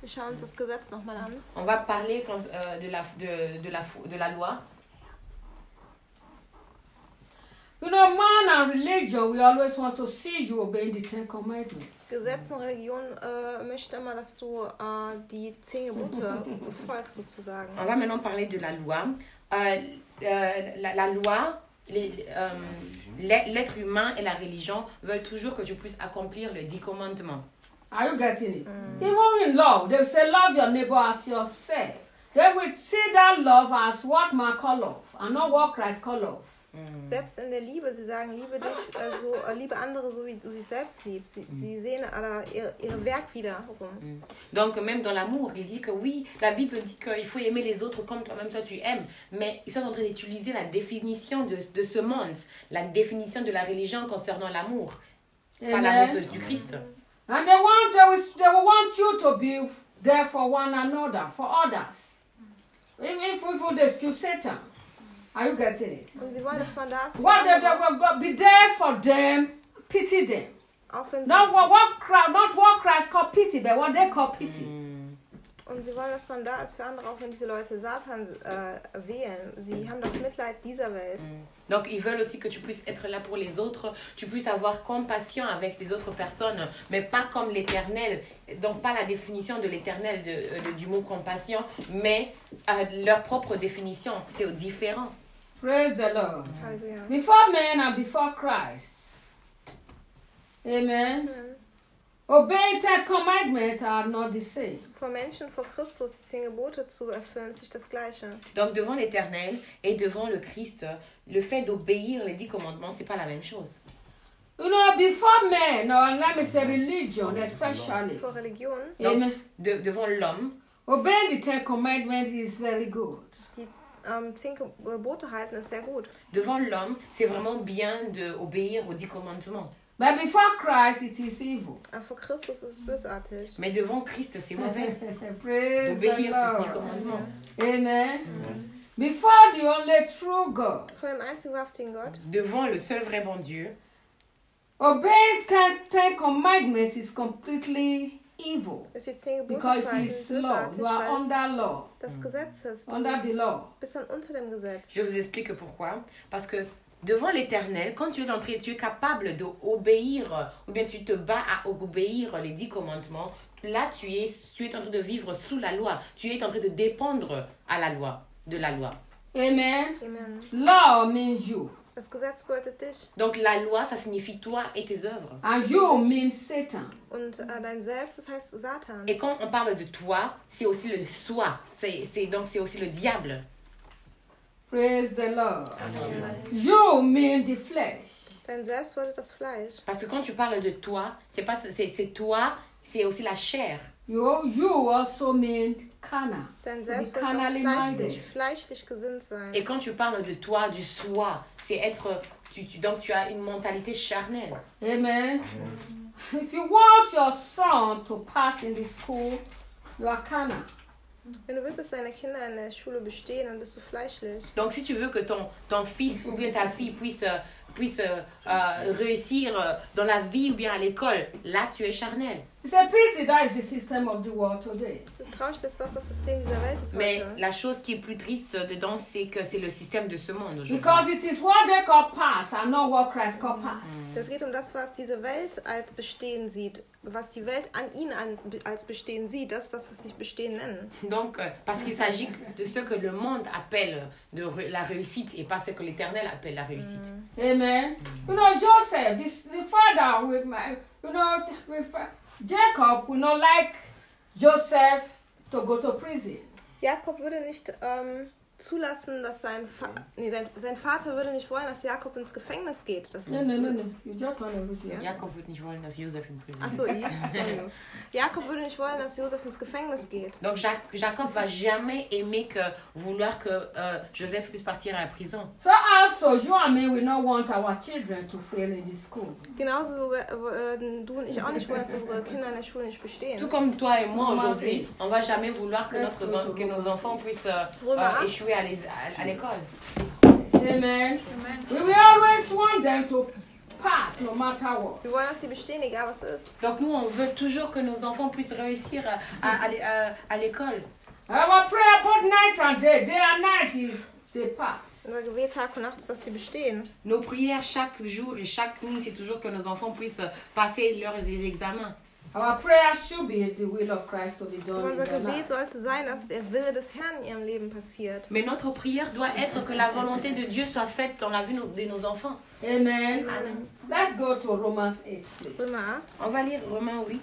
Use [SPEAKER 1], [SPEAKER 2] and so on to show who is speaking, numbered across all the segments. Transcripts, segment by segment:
[SPEAKER 1] Wir schauen uns das Gesetz nochmal an.
[SPEAKER 2] On va parler de la loi.
[SPEAKER 3] You know, man and religion, we always want to see you obeying the 10 Commandments.
[SPEAKER 1] Gesetz und Religion möchte immer, dass du die 10 Gebote befolgst, sozusagen.
[SPEAKER 2] On va maintenant parler de la loi. La loi, l'être humain et la religion veulent toujours que tu puisses accomplir les 10 commandements.
[SPEAKER 3] Are you getting it? Even in love, they say love your neighbor as yourself. They will see that love as what man call love and not what Christ call love.
[SPEAKER 1] Selbst in der Liebe, sie sagen, liebe dich, liebe andere so wie du dich selbst liebst. Sie sehen ihre Werk wiederum.
[SPEAKER 2] Donc même dans l'amour, il dit que oui, la Bible dit qu'il faut aimer les autres comme toi-même toi tu aimes. Mais ils sont en train d'utiliser la définition de ce monde, la définition de la religion concernant l'amour, pas l'amour du Christ.
[SPEAKER 3] And they will want you to be there for one another, for others. If they choose Satan. Are you getting it?
[SPEAKER 1] Und sie wollen, dass man da ist.
[SPEAKER 3] What they will be there for them, pity them. Not what Christ called pity, but what they call pity.
[SPEAKER 1] Und sie wollen, dass man da ist für andere, auch wenn diese Leute Satan wählen. Sie haben das Mitleid dieser Welt.
[SPEAKER 2] Donc ils veulent aussi que tu puisses être là pour les autres, tu puisses avoir compassion avec les autres personnes, mais pas comme l'Éternel. Donc pas la définition de l'Éternel du mot compassion, mais leur propre définition, c'est différent.
[SPEAKER 3] Praise the Lord.
[SPEAKER 1] Hallelujah.
[SPEAKER 3] Before men and before Christ. Amen. Obeying 10 commandments are not the same.
[SPEAKER 1] Vor Menschen, vor Christus, die 10 Gebote zu erfüllen, ist nicht das Gleiche.
[SPEAKER 2] Donc devant l'Éternel et devant le Christ, le fait d'obéir les 10 commandements, c'est pas la même chose.
[SPEAKER 3] You know, before men, or let me say religion especially.
[SPEAKER 1] Vor Religion.
[SPEAKER 2] Donc, devant l'homme,
[SPEAKER 3] obeying the 10 commandments is very good.
[SPEAKER 1] Die 10 Gebote halten ist sehr gut.
[SPEAKER 2] Devant l'homme, c'est vraiment bien d'obéir aux 10 commandements.
[SPEAKER 3] But before Christ, it is evil.
[SPEAKER 1] Vor Christus ist es bösartig.
[SPEAKER 2] Mais devant Christ, c'est mauvais.
[SPEAKER 3] Praise
[SPEAKER 2] d'obéir
[SPEAKER 3] the
[SPEAKER 2] ces 10 commandements.
[SPEAKER 3] Amen. Before the only true God.
[SPEAKER 1] Vor dem einzigen wahrhaftigen Gott.
[SPEAKER 2] Devant le seul vrai bon Dieu.
[SPEAKER 3] Obeying 10 commandments is completely evil.
[SPEAKER 1] Ist die 10 Gebote
[SPEAKER 3] because
[SPEAKER 1] zu halten
[SPEAKER 3] it's law. You are under law.
[SPEAKER 1] Das Gesetz ist.
[SPEAKER 3] Under the law.
[SPEAKER 1] Bist dann unter dem Gesetz.
[SPEAKER 2] Je vous explique pourquoi. Parce que devant l'Éternel, quand tu es capable d'obéir, ou bien tu te bats à obéir les 10 commandements, là tu es en train de vivre sous la loi. Tu es en train de dépendre à la loi, de la loi.
[SPEAKER 3] Amen.
[SPEAKER 1] Amen.
[SPEAKER 3] Law means you.
[SPEAKER 1] Das Gesetz bedeutet dich.
[SPEAKER 2] Donc la loi, ça signifie toi et tes œuvres.
[SPEAKER 3] And you means Satan.
[SPEAKER 1] Und dein Selbst, das heißt Satan.
[SPEAKER 2] Et quand on parle de toi, c'est aussi le soi. C'est aussi le diable.
[SPEAKER 3] Praise the Lord. You mean the flesh.
[SPEAKER 1] Dein Selbst bedeutet das Fleisch.
[SPEAKER 2] Parce que quand tu parles de toi, c'est toi, c'est aussi la chair.
[SPEAKER 3] You also mean carnal.
[SPEAKER 1] Dein Selbst bedeutet fleischlich gesinnt sein.
[SPEAKER 2] Et quand tu parles de toi, du soi, c'est être, donc tu as une mentalité charnelle.
[SPEAKER 3] Amen. If you want your son to pass in the school, you are carnal.
[SPEAKER 1] Wenn du willst, dass deine Kinder in der Schule bestehen, dann bist du fleischlich.
[SPEAKER 2] Donc si tu veux que ton fils ou bien ta fille puisse réussir dans la vie ou bien à l'école, là tu es charnel.
[SPEAKER 3] It's a pity that is the system of the world today.
[SPEAKER 1] Das Traurigste ist, dass das System dieser Welt ist
[SPEAKER 2] Mais
[SPEAKER 1] heute.
[SPEAKER 2] la chose qui est plus triste dedans, c'est que c'est le système de ce monde aujourd'hui.
[SPEAKER 3] Because it is what they call pass and not what Christ call pass.
[SPEAKER 1] Es geht um das, was diese Welt als Bestehen sieht. Was die Welt an ihn als Bestehen sieht, das ist das, was sie Bestehen nennen.
[SPEAKER 2] Donc, parce qu'il s'agit de ce que le monde appelle la réussite et pas ce que l'Éternel appelle la réussite.
[SPEAKER 3] Amen. You know, Joseph, the father with Jacob would not like Joseph to go to prison.
[SPEAKER 1] Jakob würde nicht zulassen, dass sein Vater würde nicht wollen, dass Jakob ins Gefängnis geht. Das
[SPEAKER 3] No. You just want everything.
[SPEAKER 1] Ja?
[SPEAKER 2] Jakob würde nicht wollen, dass Joseph in prison.
[SPEAKER 1] Achso, Jakob würde nicht wollen, dass Joseph ins Gefängnis geht.
[SPEAKER 2] Donc Jacob va jamais aimer vouloir que Joseph puisse partir à la prison.
[SPEAKER 3] So also, you and me, we not want our children to fail in the school.
[SPEAKER 1] Genauso du und ich auch nicht wollen, dass unsere Kinder in der Schule nicht bestehen.
[SPEAKER 2] Tout comme toi et moi aujourd'hui, on va jamais vouloir que nos enfants puissent échouer à l'école.
[SPEAKER 3] Amen. We will always want them to pass no matter what.
[SPEAKER 1] Wir wollen, dass sie bestehen, egal was ist.
[SPEAKER 2] Donc nous, on veut toujours que nos enfants puissent réussir à l'école.
[SPEAKER 3] Our prayer both night and day and night is they pass.
[SPEAKER 1] Unser Gebet Tag und Nacht ist, dass sie bestehen.
[SPEAKER 2] Nos prières chaque jour et chaque nuit, c'est toujours que nos enfants puissent passer leurs examens.
[SPEAKER 3] Our prayer should be the will of Christ to be done
[SPEAKER 1] Aber
[SPEAKER 3] in
[SPEAKER 1] unser
[SPEAKER 3] their
[SPEAKER 1] Gebet
[SPEAKER 3] life.
[SPEAKER 1] sollte sein, dass der Wille des Herrn in ihrem Leben passiert.
[SPEAKER 2] Mais notre prière doit être que la volonté de Dieu soit faite dans la vie de nos enfants.
[SPEAKER 3] Amen. Let's go to Romans 8, please.
[SPEAKER 1] Römer 8.
[SPEAKER 2] On va lire Romains 8.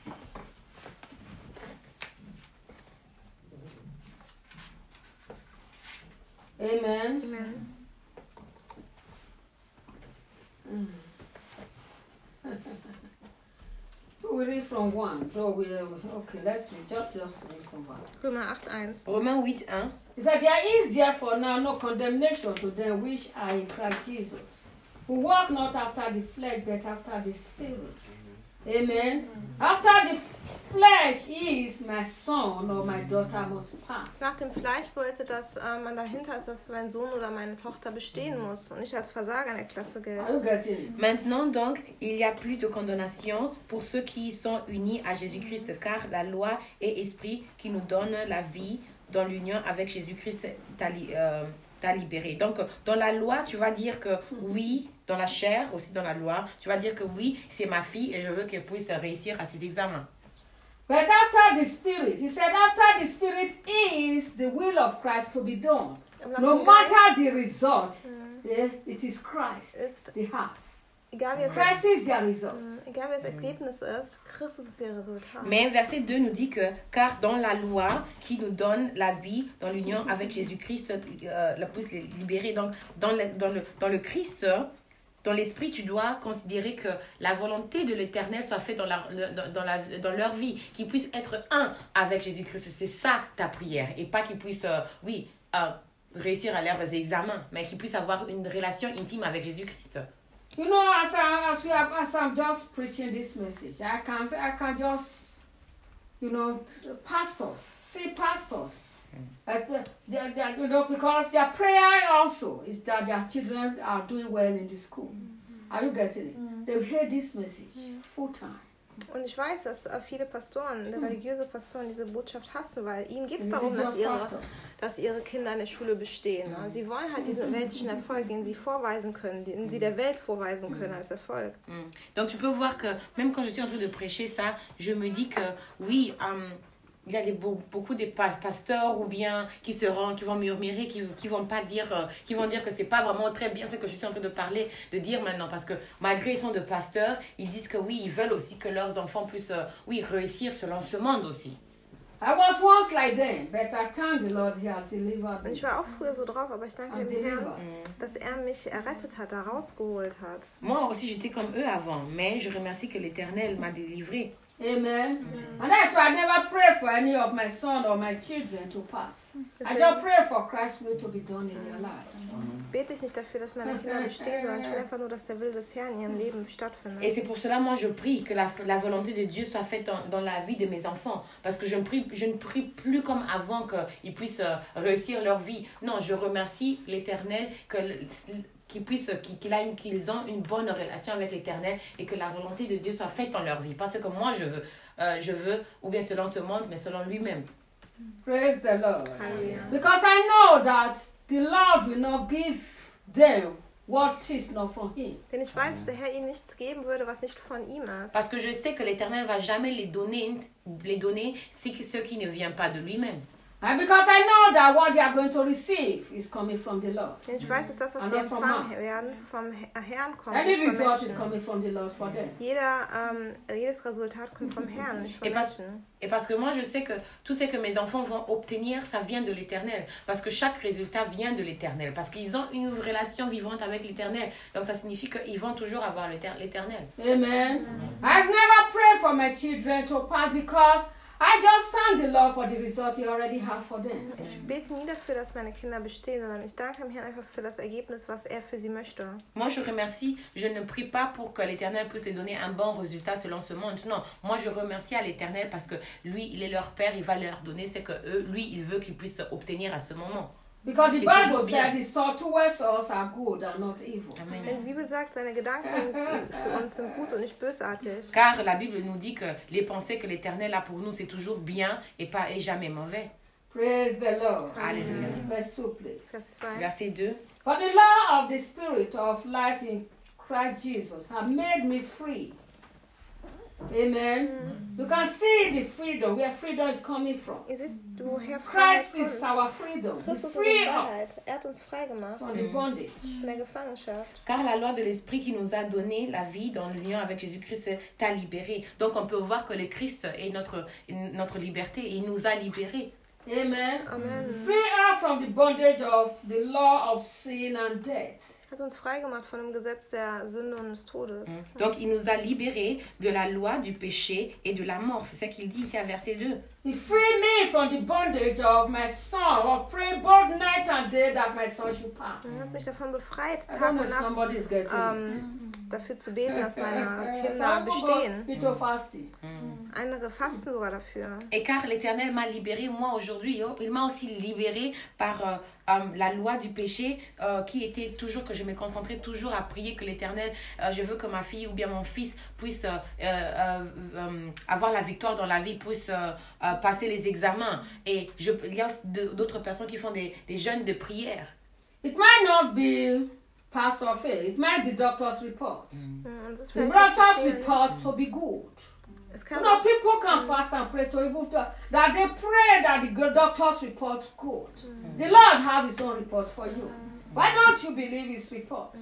[SPEAKER 3] Amen.
[SPEAKER 1] Amen.
[SPEAKER 3] We read from 1. So okay, let's read. Just read from 1.
[SPEAKER 1] Römer 8,1.
[SPEAKER 2] Romains 8, 1.
[SPEAKER 3] It said, there is therefore now no condemnation to them which are in Christ Jesus, who walk not after the flesh, but after the Spirit. Amen. After the flesh is my son or my daughter must pass.
[SPEAKER 1] Nach dem Fleisch wollte, dass man dahinter ist, dass mein Sohn oder meine Tochter bestehen muss und nicht als Versager in der Klasse gilt.
[SPEAKER 3] Are you getting it?
[SPEAKER 2] Maintenant donc, il n'y a plus de condamnation pour ceux qui sont unis à Jésus-Christ, car la loi et esprit qui nous donne la vie dans l'union avec Jésus-Christ t'a libéré. Donc, dans la loi, tu vas dire que oui, dans la chair, aussi dans la loi, tu vas dire que oui, c'est ma fille et je veux qu'elle puisse réussir à ses examens.
[SPEAKER 3] But after the Spirit, he said, after the Spirit is the will of Christ to be done.
[SPEAKER 1] Aber nach
[SPEAKER 3] No
[SPEAKER 1] dem
[SPEAKER 3] matter the result, it is Christ,
[SPEAKER 1] Ist-
[SPEAKER 3] the half.
[SPEAKER 1] Egal wie,
[SPEAKER 3] Christ is the result.
[SPEAKER 1] egal wie das Ergebnis ist, Christus ist ihr Resultat.
[SPEAKER 2] Mais verset 2 nous dit que, car dans la loi qui nous donne la vie dans l'union avec Jésus-Christ, la puisse les libérer. Donc, dans le Christ, dans l'esprit, tu dois considérer que la volonté de l'Éternel soit faite dans leur vie, qu'ils puissent être un avec Jésus-Christ. C'est ça ta prière. Et pas qu'ils puissent, réussir à leurs examens, mais qu'ils puissent avoir une relation intime avec Jésus-Christ.
[SPEAKER 3] You know, as I'm just preaching this message, I can just, you know, pastors, you know, because their prayer also is that their children are doing well in the school. Are you getting it? They hear this message full time.
[SPEAKER 1] Und ich weiß, dass viele Pastoren, religiöse Pastoren, diese Botschaft hassen, weil ihnen geht es darum,
[SPEAKER 3] Religious
[SPEAKER 1] dass
[SPEAKER 3] pastors.
[SPEAKER 1] dass ihre Kinder in der Schule bestehen. Ne? Sie wollen halt diesen weltlichen Erfolg, den sie vorweisen können, den sie der Welt vorweisen können als Erfolg.
[SPEAKER 2] Donc tu peux voir que même quand je suis en train de prêcher ça, je me dis que oui, il y a beaucoup de pasteurs ou bien qui vont murmurer, qui vont pas dire, qui vont dire que c'est pas vraiment très bien ce que je suis en train de parler, de dire maintenant, parce que malgré ils sont de pasteurs, ils disent que oui, ils veulent aussi que leurs enfants puissent, réussir selon ce monde aussi.
[SPEAKER 3] I was once like them, but I thank the Lord He has delivered
[SPEAKER 1] Und
[SPEAKER 3] me.
[SPEAKER 1] ich war auch früher so drauf, aber ich danke
[SPEAKER 3] And
[SPEAKER 1] dem Herrn,
[SPEAKER 3] delivered.
[SPEAKER 1] dass er mich errettet hat, da rausgeholt hat.
[SPEAKER 2] Moi aussi, j'étais comme eux avant, mais je remercie que l'Éternel m'a délivré.
[SPEAKER 3] Amen. And that's why I never pray for any of my son or my children to pass. I just pray for Christ's will to be done in their life.
[SPEAKER 1] Bete ich nicht dafür, dass meine Kinder bestehen, sondern ich will einfach nur, dass der Wille des Herrn in ihrem Leben stattfindet.
[SPEAKER 2] Et c'est pour cela, moi, je prie que la volonté de Dieu soit faite dans la vie de mes enfants. Parce que je ne prie plus comme avant qu'ils puissent réussir leur vie. Non, je remercie l'Éternel qu'ils ont une bonne relation avec l'Éternel et que la volonté de Dieu soit faite dans leur vie. Pas ce que moi je veux, ou bien selon ce monde, mais selon lui-même.
[SPEAKER 3] Praise the Lord.
[SPEAKER 1] Halleluja.
[SPEAKER 3] Because I know that the Lord will not give them what is not from Him.
[SPEAKER 1] Denn ich weiß, dass der Herr ihnen nichts geben würde, was nicht von ihm ist.
[SPEAKER 2] Parce que je sais que l'Éternel ne va jamais les donner ce qui ne vient pas de lui-même.
[SPEAKER 3] And because I know that what they are going to receive is coming from the Lord.
[SPEAKER 1] Denn ich weiß, dass das, was
[SPEAKER 3] And
[SPEAKER 1] sie
[SPEAKER 3] not from
[SPEAKER 1] empfangen
[SPEAKER 3] man.
[SPEAKER 1] werden, vom Herrn kommt.
[SPEAKER 3] Any
[SPEAKER 1] nicht von
[SPEAKER 3] result is
[SPEAKER 1] Menschen.
[SPEAKER 3] coming from the Lord for them.
[SPEAKER 1] Jedes Resultat kommt vom Herrn, nicht von
[SPEAKER 2] Et parce,
[SPEAKER 1] Menschen.
[SPEAKER 2] et parce que moi, je sais que tout ce que mes enfants vont obtenir, ça vient de l'Éternel. Parce que chaque résultat vient de l'Éternel. Parce qu'ils ont une relation vivante avec l'Éternel. Donc, ça signifie qu'ils vont toujours avoir l'Éternel.
[SPEAKER 3] Amen. I've never prayed for my children to pass because I just thank the Lord for the result He already has for them.
[SPEAKER 1] Ich bete nie dafür, dass meine Kinder bestehen, sondern ich danke dem Herrn einfach für das Ergebnis, was er für sie möchte.
[SPEAKER 2] Moi, je remercie, je ne prie pas pour que l'Éternel puisse les donner un bon résultat selon ce monde. Non, moi, je remercie à l'Éternel parce que lui, il est leur Père, il va leur donner ce que lui, il veut qu'ils puissent obtenir à ce moment.
[SPEAKER 3] Because the
[SPEAKER 2] qui est toujours
[SPEAKER 3] Bible
[SPEAKER 2] bien.
[SPEAKER 3] said his thoughts towards us are good and not evil.
[SPEAKER 2] Amen.
[SPEAKER 1] Denn die Bibel sagt, seine Gedanken für uns sind gut und nicht bösartig.
[SPEAKER 2] Car la Bible nous dit que les pensées que l'Éternel a pour nous, c'est toujours bien et jamais mauvais.
[SPEAKER 3] Praise the Lord.
[SPEAKER 2] Alléluia.
[SPEAKER 3] Verse 2, please.
[SPEAKER 1] Vers 2.
[SPEAKER 2] Verset 2.
[SPEAKER 3] For the law of the Spirit of life in Christ Jesus has made me free. Amen. You can see the freedom, where freedom is coming from.
[SPEAKER 1] Ihr seht, woher Freiheit
[SPEAKER 3] Christ is
[SPEAKER 1] kommt.
[SPEAKER 3] our freedom. He
[SPEAKER 1] Christus ist unsere
[SPEAKER 3] freed
[SPEAKER 1] Freiheit.
[SPEAKER 3] us
[SPEAKER 1] Er hat uns frei gemacht
[SPEAKER 3] from the bondage.
[SPEAKER 1] von der Gefangenschaft.
[SPEAKER 2] Car la loi de l'Esprit qui nous a donné la vie dans l'union avec Jésus-Christ t'a libéré. Donc on peut voir que le Christ est notre liberté et il nous a libérés.
[SPEAKER 3] Amen.
[SPEAKER 1] Amen.
[SPEAKER 3] Free us from the bondage of the law of sin and death.
[SPEAKER 1] Er hat uns frei gemacht von dem Gesetz der Sünde und des Todes.
[SPEAKER 2] Donc il nous a libérés de la loi du péché et de la mort. C'est ça qu'il dit ici à verset 2.
[SPEAKER 3] He freed me from the bondage of my son, of praying both night and day that my son should pass.
[SPEAKER 1] Er hat mich davon befreit,
[SPEAKER 3] I
[SPEAKER 1] Tag
[SPEAKER 3] don't know
[SPEAKER 1] und
[SPEAKER 3] if
[SPEAKER 1] Nacht
[SPEAKER 3] somebody is getting it.
[SPEAKER 1] dafür zu beten, dass meine Kinder
[SPEAKER 3] Some people
[SPEAKER 1] bestehen.
[SPEAKER 3] go into fasting.
[SPEAKER 1] Andere fasten sogar dafür.
[SPEAKER 2] Et car l'Éternel m'a libéré, moi aujourd'hui, il m'a aussi libéré par la loi du péché qui était toujours, que je me concentrais toujours à prier que l'Éternel, je veux que ma fille ou bien mon fils puisse avoir la victoire dans la vie, puisse passer les examens. Et il y a d'autres personnes qui font des jeûnes de prière.
[SPEAKER 3] It might not be pastor faith. It might be doctor's report.
[SPEAKER 1] Und es ist
[SPEAKER 3] The
[SPEAKER 1] vielleicht
[SPEAKER 3] doctor's
[SPEAKER 1] nicht
[SPEAKER 3] report to be good.
[SPEAKER 1] Es
[SPEAKER 3] You
[SPEAKER 1] kann
[SPEAKER 3] know,
[SPEAKER 1] auch,
[SPEAKER 3] people can fast and pray to even that they pray that the doctor's report good. The Lord have his own report for you. Why don't you believe his report?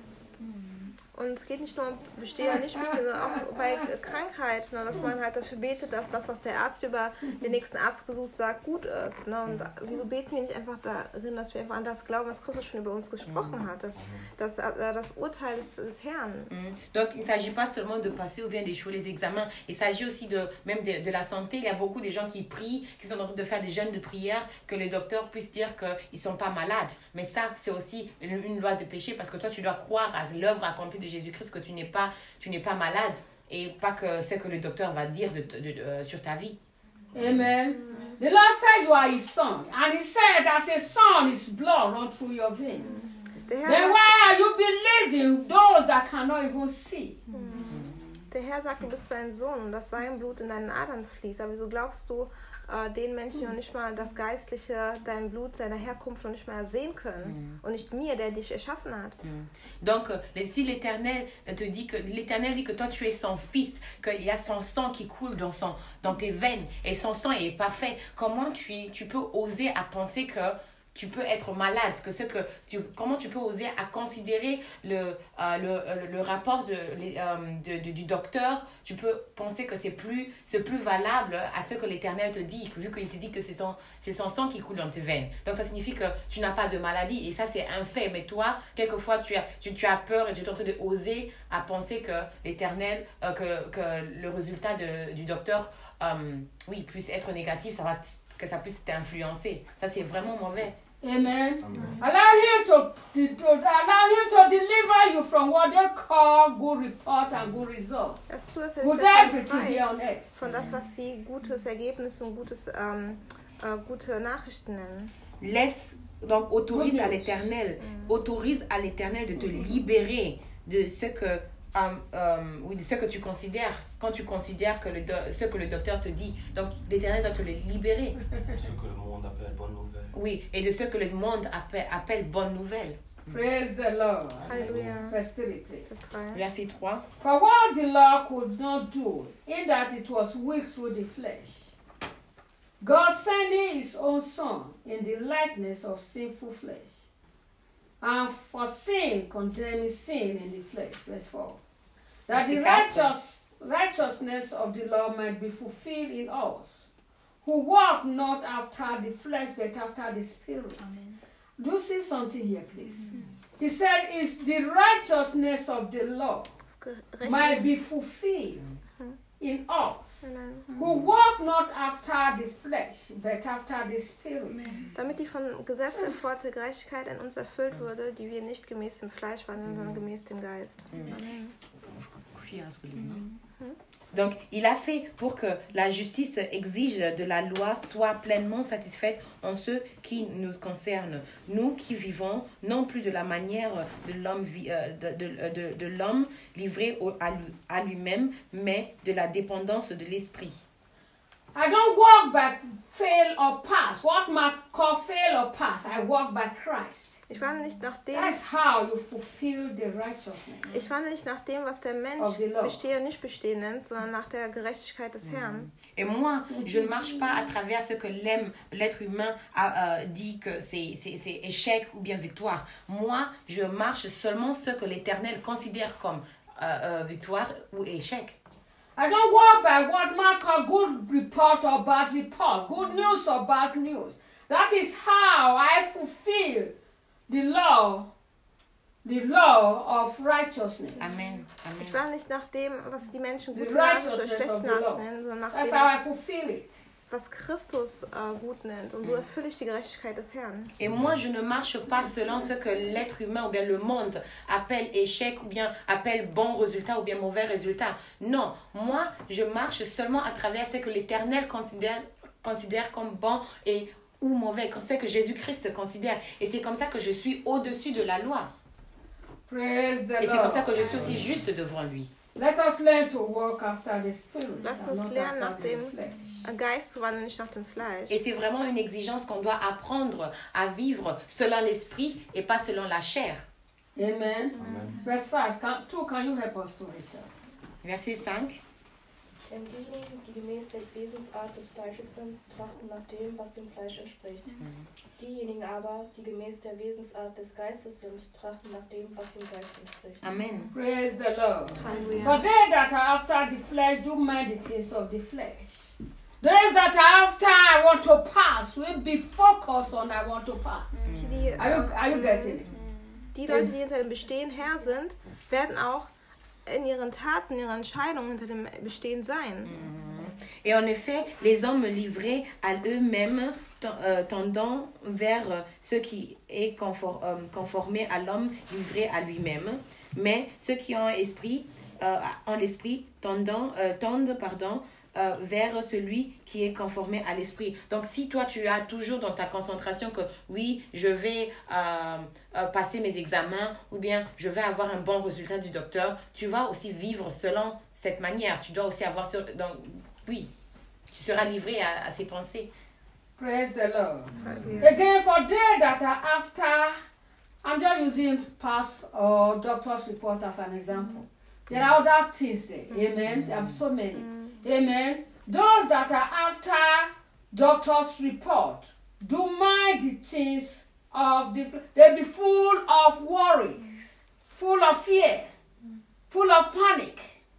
[SPEAKER 1] und es geht nicht nur um Besteher, nicht Bestehen, sondern auch bei Krankheiten, ne, dass man halt dafür betet, dass das, was der Arzt über den nächsten Arztbesuch sagt, gut ist. Ne? Und wieso beten wir nicht einfach darin, dass wir einfach an das glauben, was Christus schon über uns gesprochen hat, das Urteil des Herrn.
[SPEAKER 2] Donc, il ne s'agit pas seulement de passer ou bien d'échouer les examens. Il s'agit aussi même de la santé. Il y a beaucoup de gens qui prient, qui sont en train de faire des jeûnes de prière, que le docteur puisse dire qu'ils ne sont pas malades. Mais ça, c'est aussi une loi de péché parce que toi, tu dois croire à l'œuvre accomplie de Jésus-Christ, que tu n'es pas malade et pas que c'est que le docteur va dire sur ta vie.
[SPEAKER 3] Amen. The Lord said you are his son. And he said, as a son, his blood runs through your veins.
[SPEAKER 1] Der Herr,
[SPEAKER 3] Then why are you believing those that cannot even see?
[SPEAKER 1] der Herr sagt, du bist sein Sohn und dass sein Blut in deinen Adern fließt. Aber wieso glaubst du den Menschen, die noch nicht mal das Geistliche, dein Blut, seine Herkunft noch nicht mal sehen können? Und nicht mir, der dich erschaffen hat.
[SPEAKER 2] Donc, si l'Éternel dit que toi tu es son fils, qu'il y a son sang qui coule dans tes veines et son sang est parfait, comment tu peux oser à penser que tu peux être malade, comment tu peux oser à considérer le rapport du docteur, tu peux penser que c'est plus valable à ce que l'Éternel te dit, vu qu'il te dit que c'est son sang qui coule dans tes veines. Donc ça signifie que tu n'as pas de maladie et ça c'est un fait. Mais toi, quelquefois tu as peur et tu es en train de oser à penser que l'Éternel, que le résultat du docteur, puisse être négatif, que ça puisse t'influencer. Ça c'est vraiment mauvais.
[SPEAKER 3] Amen. Allow him to deliver you from what they call good report and good result.
[SPEAKER 1] Das ist so, dass er
[SPEAKER 3] Good
[SPEAKER 1] dich davon
[SPEAKER 3] everything
[SPEAKER 1] frei
[SPEAKER 3] here on earth.
[SPEAKER 1] von das, was sie gutes Ergebnis und gute Nachrichten nennen.
[SPEAKER 2] Autorise à l'Éternel de te libérer de ce que de ce que tu considères quand tu considères que ce que le docteur te dit. Donc l'Éternel doit te le libérer.
[SPEAKER 4] Ce que le monde appelle bonne nouvelle.
[SPEAKER 2] Oui, et de ce que le monde appelle bonne nouvelle.
[SPEAKER 3] Praise the Lord.
[SPEAKER 1] Halleluja.
[SPEAKER 3] Verse 3, please.
[SPEAKER 1] Vers 3.
[SPEAKER 2] Verset 3.
[SPEAKER 3] For what the law could not do, in that it was weak through the flesh, God sending his own Son in the likeness of sinful flesh, and for sin condemning sin in the flesh. Verse 4. That the righteousness of the law might be fulfilled in us, who walk not after the flesh but after the Spirit.
[SPEAKER 5] Amen.
[SPEAKER 3] Do you see something here, please? He said, "Is the righteousness of the law might be fulfilled in us, who walk not after the flesh, but after the Spirit."
[SPEAKER 1] Damit die von Gesetz erforderte Gerechtigkeit in uns erfüllt wurde, die wir nicht gemäß dem Fleisch wandeln, sondern gemäß dem Geist.
[SPEAKER 2] Donc, il a fait pour que la justice exige de la loi soit pleinement satisfaite en ce qui nous concerne. Nous qui vivons non plus de la manière de l'homme de l'homme livré à lui-même, mais de la dépendance de l'esprit.
[SPEAKER 3] I don't walk by fail or pass. What man call fail or pass, I walk by Christ.
[SPEAKER 1] Ich wandle nicht nach dem,
[SPEAKER 3] That's how you fulfill the righteousness.
[SPEAKER 1] ich wandle nicht nach dem, was der Mensch
[SPEAKER 3] Of the law.
[SPEAKER 1] bestehe und nicht bestehen nennt, sondern nach der Gerechtigkeit des Herrn.
[SPEAKER 2] Et moi, je ne marche pas à travers ce que l'être humain dit que c'est échec ou bien victoire. Moi, je marche seulement ce que l'Éternel considère comme victoire ou échec.
[SPEAKER 3] I don't walk by what man call good report or bad report, good news or bad news. That is how I fulfill the law of righteousness.
[SPEAKER 2] Amen.
[SPEAKER 1] Ich
[SPEAKER 2] Amen.
[SPEAKER 1] wandle nicht nach dem, was die Menschen
[SPEAKER 3] The
[SPEAKER 1] gute Nachricht oder
[SPEAKER 3] righteousness
[SPEAKER 1] schlechte
[SPEAKER 3] of the law.
[SPEAKER 1] Nachricht nennen, sondern nach
[SPEAKER 3] That's
[SPEAKER 1] dem,
[SPEAKER 3] how I
[SPEAKER 1] was,
[SPEAKER 3] fulfill it.
[SPEAKER 1] was Christus gut nennt. Und so erfülle ich die Gerechtigkeit des Herrn.
[SPEAKER 2] Et moi, je ne marche pas selon ce que l'être humain ou bien le monde appelle échec ou bien appelle bon résultat ou bien mauvais résultat. Non, moi, je marche seulement à travers ce que l'Éternel considère comme bon et ou mauvais, ce que Jésus-Christ considère. Et c'est comme ça que je suis au-dessus de la loi.
[SPEAKER 3] Praise the
[SPEAKER 2] Et c'est comme ça
[SPEAKER 3] Lord.
[SPEAKER 2] que je suis aussi juste devant lui.
[SPEAKER 3] Let us learn to walk after the Spirit,
[SPEAKER 1] Lass
[SPEAKER 3] and
[SPEAKER 1] uns
[SPEAKER 3] not
[SPEAKER 1] lernen, nach
[SPEAKER 3] after the
[SPEAKER 1] dem
[SPEAKER 3] flesh.
[SPEAKER 1] Geist zu wandeln, nicht nach dem Fleisch.
[SPEAKER 2] Et c'est vraiment une exigence qu'on doit apprendre à vivre selon l'esprit et pas selon la chair.
[SPEAKER 3] Amen.
[SPEAKER 4] Amen.
[SPEAKER 3] Verse 5. Can you help us to Richard?
[SPEAKER 2] Verset 5.
[SPEAKER 5] Denn diejenigen, die gemäß der Wesensart des Fleisches sind, trachten nach dem, was dem Fleisch entspricht. Diejenigen aber, die gemäß der Wesensart des Geistes sind, trachten nach dem, was dem Geist entspricht.
[SPEAKER 2] Amen.
[SPEAKER 3] Praise the Lord.
[SPEAKER 1] Halleluja.
[SPEAKER 3] For they that are after the flesh do mind the things of the flesh. Those that are after I want to pass will be focused on I want to pass. Are you getting it?
[SPEAKER 1] Die Leute, die hinter dem Bestehen her sind, werden auch in ihren Taten, in ihren Entscheidungen hinter dem Bestehen sein.
[SPEAKER 2] Et en effet, les hommes livrés à eux-mêmes, tendant vers ce qui est conformé à l'homme livré à lui-même, mais ceux qui ont l'esprit tendent vers celui qui est conformé à l'esprit. Donc si toi tu as toujours dans ta concentration que oui, je vais passer mes examens ou bien je vais avoir un bon résultat du docteur, tu vas aussi vivre selon cette manière. Tu dois aussi avoir... Donc, oui, tu seras livré à ces pensées.
[SPEAKER 3] Praise the Lord.
[SPEAKER 1] Halleluja.
[SPEAKER 3] Again, for they that are after, I'm just using past or doctor's report as an example. There are other things there. Amen. There are so many. Amen. Those that are after doctor's report do mind the things of the... They be full of worries, full of fear, full of panic.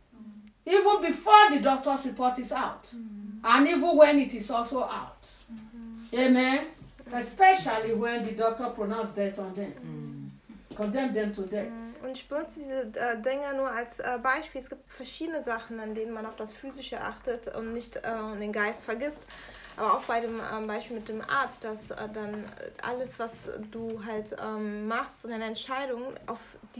[SPEAKER 3] Even before the doctor's report is out. And even when it is also out. Amen. Especially when the doctor pronounced death on them. Condemn them to death.
[SPEAKER 1] Und ich benutze diese Dinge nur als Beispiel. Es gibt verschiedene Sachen, an denen man auf das Physische achtet und nicht den Geist vergisst. Aber auch bei dem Beispiel mit dem Arzt, dass dann alles, was du halt machst und deine Entscheidung auf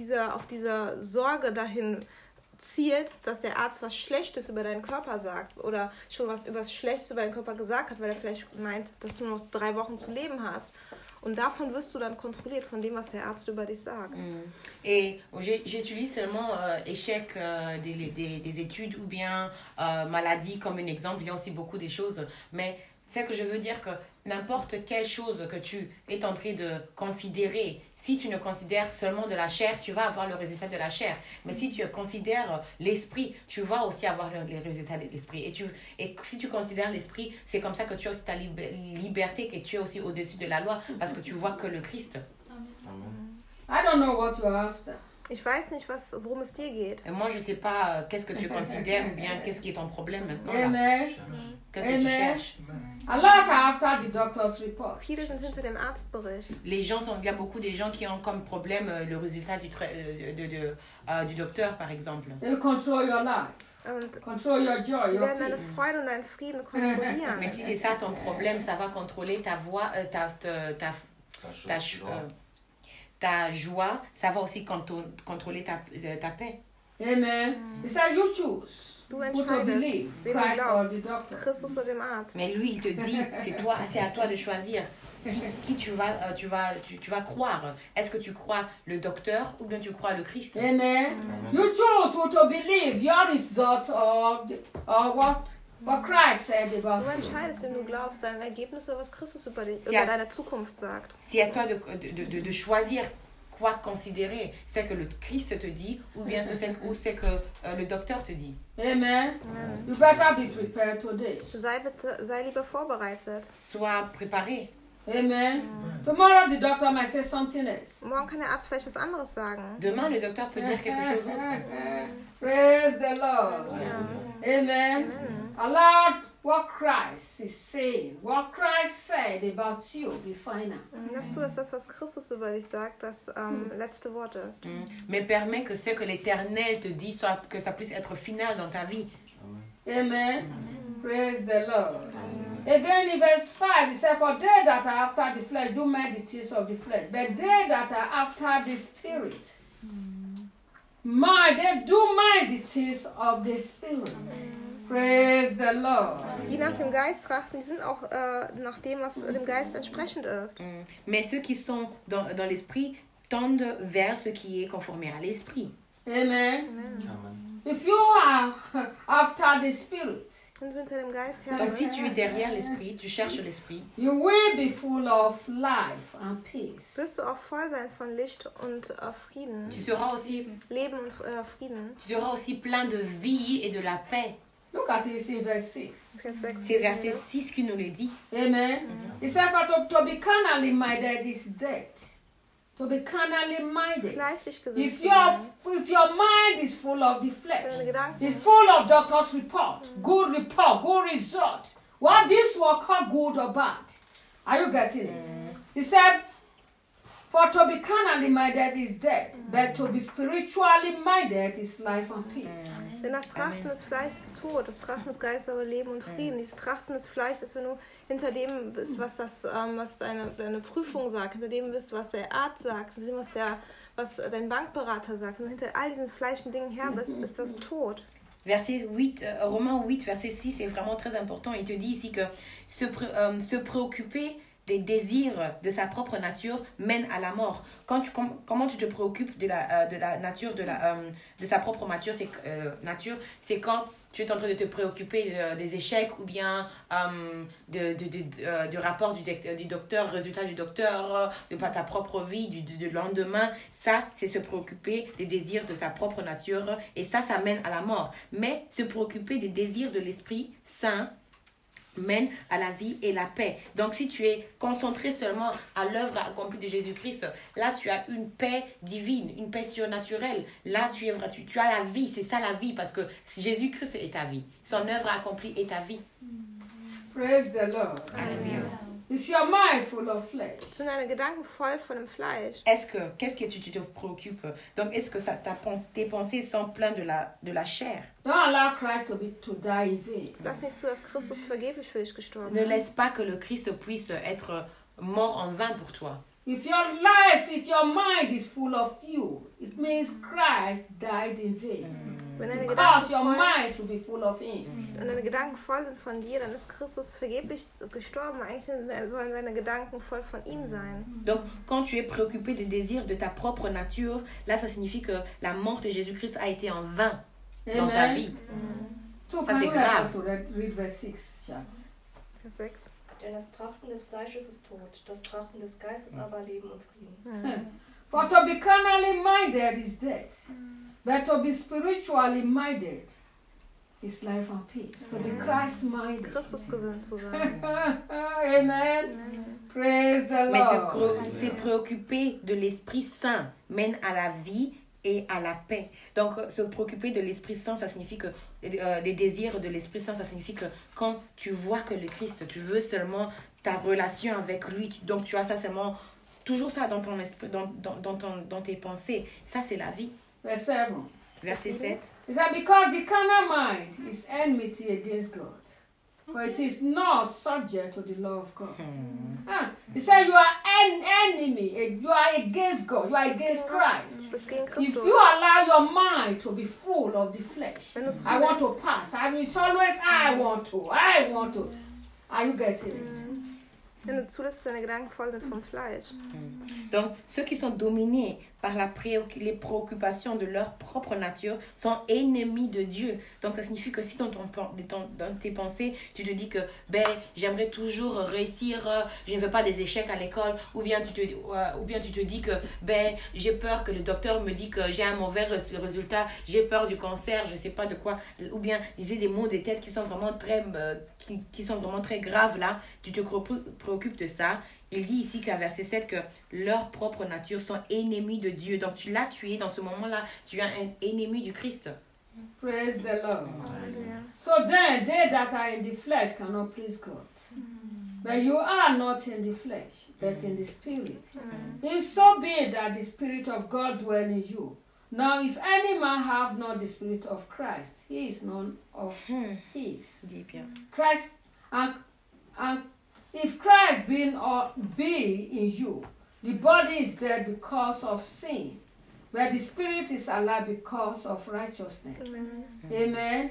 [SPEAKER 1] diese Sorge dahin zielt, dass der Arzt was Schlechtes über deinen Körper sagt oder schon was Schlechtes über deinen Körper gesagt hat, weil er vielleicht meint, dass du noch 3 Wochen zu leben hast. Und davon wirst du dann kontrolliert, von dem, was der Arzt über dich sagt.
[SPEAKER 2] Et j'utilise seulement échec des études ou bien maladie comme un exemple. Il y a aussi beaucoup de choses. Mais c'est que je veux dire que n'importe quelle chose que tu es en train de considérer, si tu ne considères seulement de la chair, tu vas avoir le résultat de la chair. Mais si tu considères l'esprit, tu vas aussi avoir les résultats de l'esprit. Et si tu considères l'esprit, c'est comme ça que tu as aussi ta liberté, que tu es aussi au-dessus de la loi, parce que tu vois que le Christ.
[SPEAKER 4] Amen.
[SPEAKER 3] I don't know what you're after.
[SPEAKER 1] Ich weiß nicht, worum es dir geht.
[SPEAKER 2] Et moi, je ne sais pas qu'est-ce que tu considères ou bien qu'est-ce qui est ton problème maintenant. Là.
[SPEAKER 3] Amen.
[SPEAKER 2] Qu'est-ce que tu
[SPEAKER 3] Amen.
[SPEAKER 2] cherches?
[SPEAKER 3] A lot are after the doctor's report.
[SPEAKER 1] Viele sind hinter dem Arztbericht.
[SPEAKER 2] Il y a beaucoup de gens qui ont comme problème le résultat du docteur, par exemple.
[SPEAKER 3] They control your life,
[SPEAKER 1] Und
[SPEAKER 3] control your joy,
[SPEAKER 1] sie
[SPEAKER 3] your
[SPEAKER 1] werden deine
[SPEAKER 3] peace.
[SPEAKER 1] Freude und deinen Frieden kontrollieren.
[SPEAKER 2] Mais si c'est ça ton problème, ça va contrôler ta voix, ta joie, ça va aussi contrôler ta paix.
[SPEAKER 3] Amen. He said, you choose
[SPEAKER 1] Du
[SPEAKER 3] who to
[SPEAKER 1] entscheidest,
[SPEAKER 3] believe,
[SPEAKER 1] wem du
[SPEAKER 3] Christ or
[SPEAKER 1] glaubst,
[SPEAKER 3] the doctor.
[SPEAKER 1] Christus oder dem Arzt.
[SPEAKER 2] Mais lui, il te dit, c'est à toi de choisir qui tu vas croire. Est-ce que tu crois le docteur ou bien tu crois le Christ?
[SPEAKER 3] Amen. You choose who to believe, your result or what Christ said about
[SPEAKER 1] Du
[SPEAKER 3] you.
[SPEAKER 1] entscheidest, wenn du glaubst, dein Ergebnis oder was Christus über
[SPEAKER 2] Ja.
[SPEAKER 1] deine Zukunft sagt.
[SPEAKER 2] C'est à toi de choisir quoi considérer. C'est que le Christ te dit ou bien c'est que le docteur te dit.
[SPEAKER 3] Amen. You better be prepared today.
[SPEAKER 1] Sei lieber vorbereitet.
[SPEAKER 2] Sois préparé.
[SPEAKER 3] Amen. Tomorrow the doctor might say something else.
[SPEAKER 1] Morgen kann der Arzt vielleicht was anderes sagen.
[SPEAKER 2] Demain, le docteur peut dire quelque chose d'autre.
[SPEAKER 3] Praise the Lord. Amen. Allow what Christ is saying, what Christ said about you be final.
[SPEAKER 1] Lass du, dass das, was Christus über dich sagt, das letzte Wort ist.
[SPEAKER 2] Mais permets que ce que l'Éternel te dit, soit que ça puisse être final dans ta vie.
[SPEAKER 3] Amen. Praise the Lord. Again in verse 5, it says, for they that are after the flesh do mind the things of the flesh, but they that are after the Spirit, they do mind the things of the Spirit. Praise the Lord.
[SPEAKER 1] Die nach dem Geist trachten, die sind auch nach dem, was dem Geist entsprechend ist.
[SPEAKER 2] Mais ceux qui sont dans l'esprit tendent vers ce qui est conformé à l'esprit.
[SPEAKER 3] Amen.
[SPEAKER 4] Amen.
[SPEAKER 3] If you are after the Spirit,
[SPEAKER 1] Und du hinter dem Geist her
[SPEAKER 2] Donc si tu es derrière l'esprit, tu cherches l'esprit,
[SPEAKER 3] you will be full of life and peace.
[SPEAKER 1] wirst du auch voll sein von Licht und Frieden.
[SPEAKER 2] tu seras aussi
[SPEAKER 1] Leben und Frieden.
[SPEAKER 2] plein de vie et de la paix.
[SPEAKER 3] Look at it in verse 6.
[SPEAKER 1] Vers 6.
[SPEAKER 2] C'est verset 6 qui nous le dit.
[SPEAKER 3] Amen. It says, for to be carnally minded is death. To be carnally minded.
[SPEAKER 1] Fleischlich gesinnt
[SPEAKER 3] If
[SPEAKER 1] zu sein.
[SPEAKER 3] your mind is full of the
[SPEAKER 1] Wenn
[SPEAKER 3] flesh,
[SPEAKER 1] deine Gedanken
[SPEAKER 3] it's full of doctor's report, good result. What this will call good or bad? Are you getting it? He said, for to be carnally minded is death, but to be spiritually minded is life and peace.
[SPEAKER 1] Denn das Trachten des Fleisches ist Tod, das Trachten des Geistes aber Leben und Frieden. Dieses Trachten des Fleisches ist, wenn du hinter dem bist, was deine Prüfung sagt, hinter dem bist, was der Arzt sagt, hinter dem, was dein Bankberater sagt. Wenn du hinter all diesen fleischlichen Dingen her bist, ist das Tod.
[SPEAKER 2] Verset 8, Romains 8, verset 6 est vraiment très important. Il te dit ici que se préoccuper des désirs de sa propre nature mène à la mort. Comment tu te préoccupes de la nature de sa propre nature, c'est quand tu es en train de te préoccuper des échecs ou bien du rapport du docteur, résultat du docteur, de ta propre vie, du lendemain. Ça, c'est se préoccuper des désirs de sa propre nature et ça mène à la mort. Mais se préoccuper des désirs de l'Esprit Saint mène à la vie et la paix. Donc si tu es concentré seulement à l'œuvre accomplie de Jésus-Christ, là tu as une paix divine, une paix surnaturelle. Là tu as la vie, c'est ça la vie, parce que Jésus-Christ est ta vie. Son œuvre accomplie est ta vie.
[SPEAKER 3] Praise the Lord.
[SPEAKER 2] Alléluia.
[SPEAKER 3] Is your mind full of flesh?
[SPEAKER 1] Sind deine Gedanken voll von dem Fleisch?
[SPEAKER 2] Qu'est-ce que tu te préoccupes? Donc est-ce que tes pensées sont pleines de la chair?
[SPEAKER 3] Don't allow Christ to die in vain.
[SPEAKER 1] Lass nicht zu, dass Christus vergeblich für dich gestorben
[SPEAKER 2] Ne
[SPEAKER 1] ist.
[SPEAKER 2] laisse pas que le Christ puisse être mort en vain pour toi.
[SPEAKER 3] If your mind is full of you, it means Christ died in vain.
[SPEAKER 1] Wenn deine
[SPEAKER 3] Because your
[SPEAKER 1] Gedanken voll,
[SPEAKER 3] mind should be full of Him.
[SPEAKER 1] wenn deine Gedanken voll sind von dir, dann ist Christus vergeblich gestorben. Eigentlich sollen seine Gedanken voll von ihm sein.
[SPEAKER 2] Donc, quand tu es préoccupé des désirs de ta propre nature, là, ça signifie que la mort de Jésus-Christ a été en vain dans ta
[SPEAKER 3] Amen.
[SPEAKER 2] vie.
[SPEAKER 3] So
[SPEAKER 2] Ça,
[SPEAKER 3] can
[SPEAKER 2] c'est
[SPEAKER 3] you
[SPEAKER 2] grave.
[SPEAKER 3] also read verse 6, Schatz?
[SPEAKER 1] Vers 6.
[SPEAKER 5] Denn das Trachten des Fleisches ist Tod, das Trachten des Geistes aber Leben und Frieden.
[SPEAKER 3] For to be carnally minded is death, but to be spiritually minded is life and peace. To be Christ-minded.
[SPEAKER 1] Christus gesinnt zu sein.
[SPEAKER 3] Amen. Praise the
[SPEAKER 2] Mais
[SPEAKER 3] Lord.
[SPEAKER 2] se préoccuper de l'Esprit Saint mène à la vie et à la paix. Donc, se préoccuper de l'Esprit Saint, ça signifie que des désirs de l'Esprit Saint, ça signifie que quand tu vois que le Christ, tu veux seulement ta relation avec lui, donc tu as ça seulement, toujours ça dans ton esprit, dans tes pensées. Ça, c'est la vie.
[SPEAKER 3] Verse 7.
[SPEAKER 2] Verset 7.
[SPEAKER 3] It said, because the carnal mind is enmity against God. For it is not subject to the law of God. He said you are an enemy. You are against God. You are against Christ.
[SPEAKER 1] Das gegen
[SPEAKER 3] If
[SPEAKER 1] Christus.
[SPEAKER 3] you allow your mind to be full of the flesh,
[SPEAKER 1] Wenn du
[SPEAKER 3] I want
[SPEAKER 1] zulässt,
[SPEAKER 3] to pass. I mean, it's always I want to. Are you getting it?
[SPEAKER 1] wenn du zulässt, dass deine Gedanken voll sind vom Fleisch.
[SPEAKER 2] Donc, ceux qui sont dominés par les préoccupations de leur propre nature sont ennemis de Dieu. Donc, ça signifie que si dans tes pensées, tu te dis que j'aimerais toujours réussir, je ne veux pas des échecs à l'école, ou bien tu te dis que j'ai peur que le docteur me dit que j'ai un mauvais résultat, j'ai peur du cancer, je ne sais pas de quoi, ou bien disais des maux de tête qui sont vraiment qui sont vraiment très graves là, tu te préoccupes de ça. Il dit ici qu'à verset 7 que leur propre nature sont ennemis de Dieu. Donc tu l'as tué dans ce moment-là. Tu es un ennemi du Christ.
[SPEAKER 3] Praise the Lord.
[SPEAKER 1] Halleluja.
[SPEAKER 3] So then, they that are in the flesh cannot please God. But you are not in the flesh, but in the spirit. If so be that the spirit of God dwell in you. Now, if any man have not the spirit of Christ, he is none of his.
[SPEAKER 2] Dis bien.
[SPEAKER 3] Christ and if Christ be in you, the body is dead because of sin, but the spirit is alive because of righteousness.
[SPEAKER 1] Amen.
[SPEAKER 3] Amen.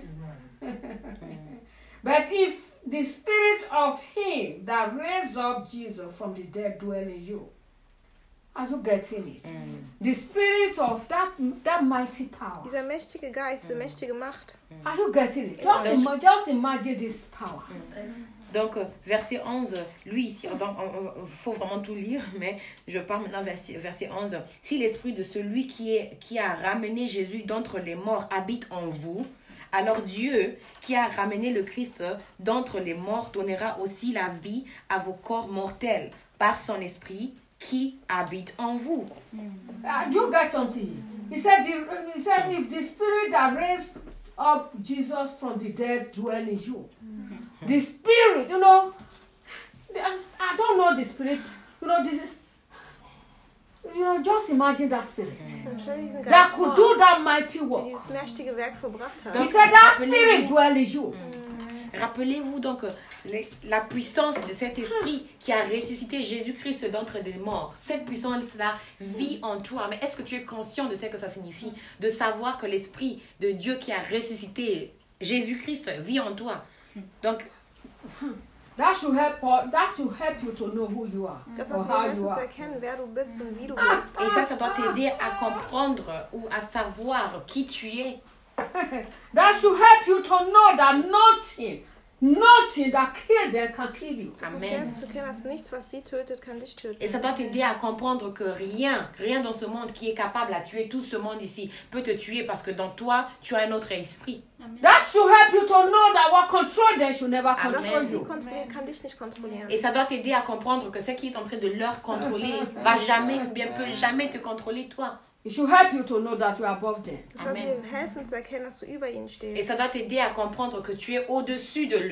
[SPEAKER 3] But if the spirit of him that raised up Jesus from the dead dwell in you, are you getting it? The spirit of that mighty power.
[SPEAKER 1] Dieser mächtige Geist, diese mächtige Macht.
[SPEAKER 3] Are you getting it? Just imagine this power.
[SPEAKER 2] Donc, verset 11, lui ici, il faut vraiment tout lire, mais je parle maintenant verset 11. Si l'esprit de celui qui a ramené Jésus d'entre les morts habite en vous, alors Dieu, qui a ramené le Christ d'entre les morts, donnera aussi la vie à vos corps mortels par son esprit qui habite en vous.
[SPEAKER 3] You get something? He said, if the spirit that raised up Jesus from the dead dwell in you, the spirit, I don't know the spirit, just imagine that spirit
[SPEAKER 1] Und stell dir diesen
[SPEAKER 3] that
[SPEAKER 1] Geist
[SPEAKER 3] could
[SPEAKER 1] vor,
[SPEAKER 3] do that mighty
[SPEAKER 1] der
[SPEAKER 3] work.
[SPEAKER 1] dieses mächtige Werk vollbracht hat.
[SPEAKER 3] He said that spirit dwell in you.
[SPEAKER 2] Rappelez-vous donc la puissance de cet esprit qui a ressuscité Jésus-Christ d'entre les morts. Cette puissance-là vit en toi. Mais est-ce que tu es conscient de ce que ça signifie? De savoir que l'esprit de Dieu qui a ressuscité Jésus-Christ vit en toi. Donc,
[SPEAKER 3] That should help you to know who you are
[SPEAKER 1] Das
[SPEAKER 3] or
[SPEAKER 1] wird
[SPEAKER 3] how
[SPEAKER 1] dir
[SPEAKER 3] you
[SPEAKER 1] helfen zu
[SPEAKER 3] are.
[SPEAKER 1] erkennen, wer du bist und wie du bist.
[SPEAKER 2] et ça doit t'aider à comprendre ou à savoir qui tu es.
[SPEAKER 3] That should help you to know that nothing that kills them can kill you.
[SPEAKER 1] Das muss dir helfen zu erkennen, dass nichts, was die tötet, kann dich töten.
[SPEAKER 2] Et ça doit t'aider à comprendre que rien dans ce monde qui est capable à tuer tout ce monde ici peut te tuer parce que dans toi, tu as un autre esprit.
[SPEAKER 3] That should help you to know that what control them should never
[SPEAKER 1] Das,
[SPEAKER 3] control
[SPEAKER 1] was sie
[SPEAKER 3] you.
[SPEAKER 1] kontrollieren, kann dich nicht kontrollieren.
[SPEAKER 2] Et ça doit t'aider à comprendre que ce qui est en train de leur contrôler va jamais ou bien peut jamais te contrôler toi.
[SPEAKER 3] It should help you to know that you are above them.
[SPEAKER 1] Das soll dir helfen zu erkennen, dass du über ihnen
[SPEAKER 2] Et
[SPEAKER 1] stehst.
[SPEAKER 2] ça doit t'aider à comprendre que tu es au-dessus de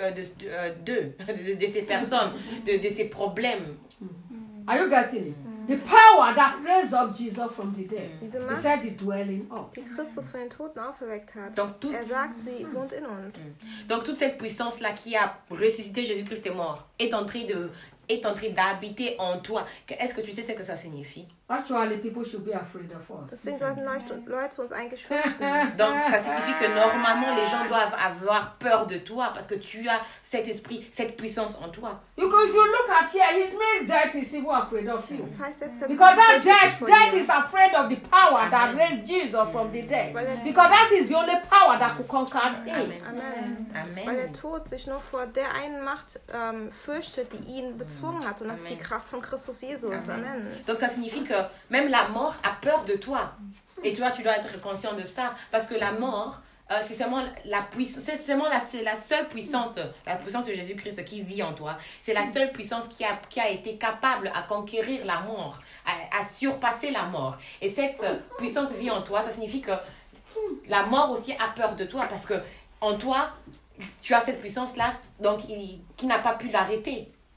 [SPEAKER 2] ces personnes, de ces problèmes.
[SPEAKER 3] Are you getting it? The power that raised up Jesus from the dead.
[SPEAKER 1] Diese
[SPEAKER 3] He
[SPEAKER 1] Macht,
[SPEAKER 3] said it dwell in
[SPEAKER 1] die
[SPEAKER 3] us.
[SPEAKER 1] Christus von den Toten auferweckt hat.
[SPEAKER 2] Donc,
[SPEAKER 1] Sagt, sie wohnt in uns.
[SPEAKER 2] donc toute cette puissance-là qui a ressuscité Jésus-Christ est mort est en train d'habiter en toi. Est-ce que tu sais ce que ça signifie?
[SPEAKER 3] Actually, people should be afraid of us.
[SPEAKER 1] Deswegen sollten Leute uns eigentlich fürchten.
[SPEAKER 2] Donc ça signifie que normalement les gens doivent avoir peur de toi parce que tu as cet esprit, cette puissance en toi.
[SPEAKER 3] If you look at here, it means death is even afraid of you.
[SPEAKER 1] Das heißt, selbst der
[SPEAKER 3] Because
[SPEAKER 1] Tod
[SPEAKER 3] that
[SPEAKER 1] fürchtet sich vor
[SPEAKER 3] death
[SPEAKER 1] dir.
[SPEAKER 3] is afraid of the power that raised Jesus from the dead. Because that is the only power that could conquer him.
[SPEAKER 1] Amen. Weil
[SPEAKER 2] Amen.
[SPEAKER 1] der Tod sich nur vor der einen Macht fürchtet, die ihn bezwungen hat. Und das ist die Kraft von Christus Jesus. Amen.
[SPEAKER 2] Donc ça signifie que même la mort a peur de toi. Et toi, tu dois être conscient de ça parce que la mort, c'est seulement la puissance, c'est la seule puissance, la puissance de Jésus-Christ qui vit en toi. C'est la seule puissance qui a été capable à conquérir la mort, à surpasser la mort. Et cette puissance vit en toi, ça signifie que la mort aussi a peur de toi parce que en toi, tu as cette puissance-là, donc qui n'a pas pu l'arrêter.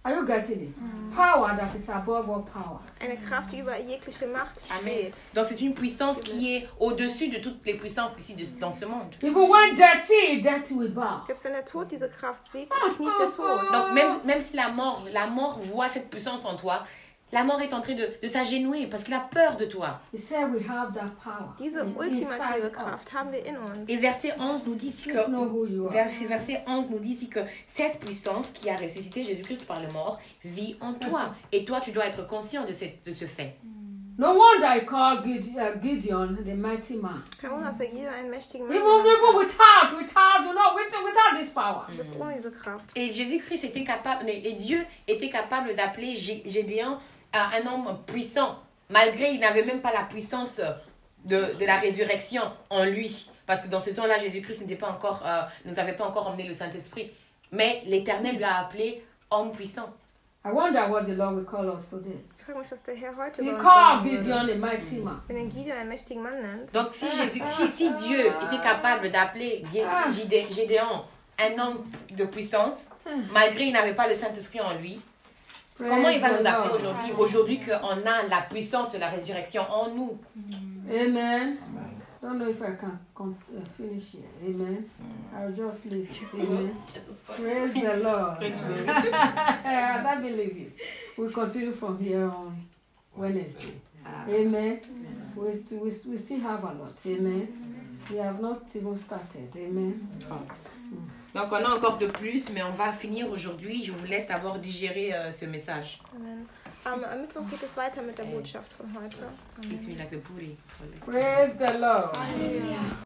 [SPEAKER 3] Are you getting it? Power that is above all powers.
[SPEAKER 1] Eine Kraft, die über jegliche Macht
[SPEAKER 2] Amen.
[SPEAKER 1] steht.
[SPEAKER 2] Donc c'est une puissance qui est au-dessus de toutes les puissances ici dans ce monde.
[SPEAKER 3] Even when death see, death will bow.
[SPEAKER 1] Selbst wenn der Tod diese Kraft sieht, kniet der Tod.
[SPEAKER 2] Donc même si la mort voit cette puissance en toi, la mort est en train de s'agenouiller parce qu'il a peur de toi.
[SPEAKER 3] He said we have that power.
[SPEAKER 1] Diese ultimative Kraft haben wir in uns.
[SPEAKER 2] Et verset 11 nous dit
[SPEAKER 3] Please know who you
[SPEAKER 2] que
[SPEAKER 3] are.
[SPEAKER 2] verset 11 nous dit ici que cette puissance qui a ressuscité Jésus-Christ par le mort vit en toi. Et toi, tu dois être conscient de ce fait.
[SPEAKER 3] No wonder I call Gideon the mighty man.
[SPEAKER 1] Kein Wunder, dass er Gideon einen mächtigen Mann
[SPEAKER 3] Even
[SPEAKER 1] hat.
[SPEAKER 3] without this power.
[SPEAKER 1] Selbst ohne diese Kraft.
[SPEAKER 2] Et Jésus-Christ était capable, et Dieu était capable d'appeler Gédéon un homme puissant, malgré il n'avait même pas la puissance de la résurrection en lui. Parce que dans ce temps-là, Jésus-Christ nous avait pas encore emmené le Saint-Esprit. Mais l'Éternel lui a appelé homme puissant.
[SPEAKER 3] I wonder what the Lord will call us today.
[SPEAKER 1] Ich frage mich, was der Herr heute
[SPEAKER 3] He
[SPEAKER 1] bei uns
[SPEAKER 3] called
[SPEAKER 1] sagen würde.
[SPEAKER 3] Gideon a mighty man.
[SPEAKER 1] Wenn er Gideon einen mächtigen Mann nennt,
[SPEAKER 2] Donc si Dieu était capable d'appeler Gédéon un homme de puissance, malgré il n'avait pas le Saint-Esprit en lui, comment il va
[SPEAKER 3] Praise
[SPEAKER 2] nous
[SPEAKER 3] the
[SPEAKER 2] appeler
[SPEAKER 3] Lord.
[SPEAKER 2] aujourd'hui qu'on a la puissance de la résurrection en nous?
[SPEAKER 3] Amen. Don't know if I can finish here. Amen. I'll just leave. Amen. Praise the Lord. I don't believe it. We'll continue from here on Wednesday. Amen. We still have a lot. Amen. We have not even started. Amen.
[SPEAKER 2] Donc on a encore de plus, mais on va finir aujourd'hui. Je vous laisse d'abord digérer ce message.
[SPEAKER 1] Amen. Am Mittwoch geht es weiter mit der Botschaft von heute. Amen.
[SPEAKER 2] It's me like the booty.
[SPEAKER 3] Praise the Lord.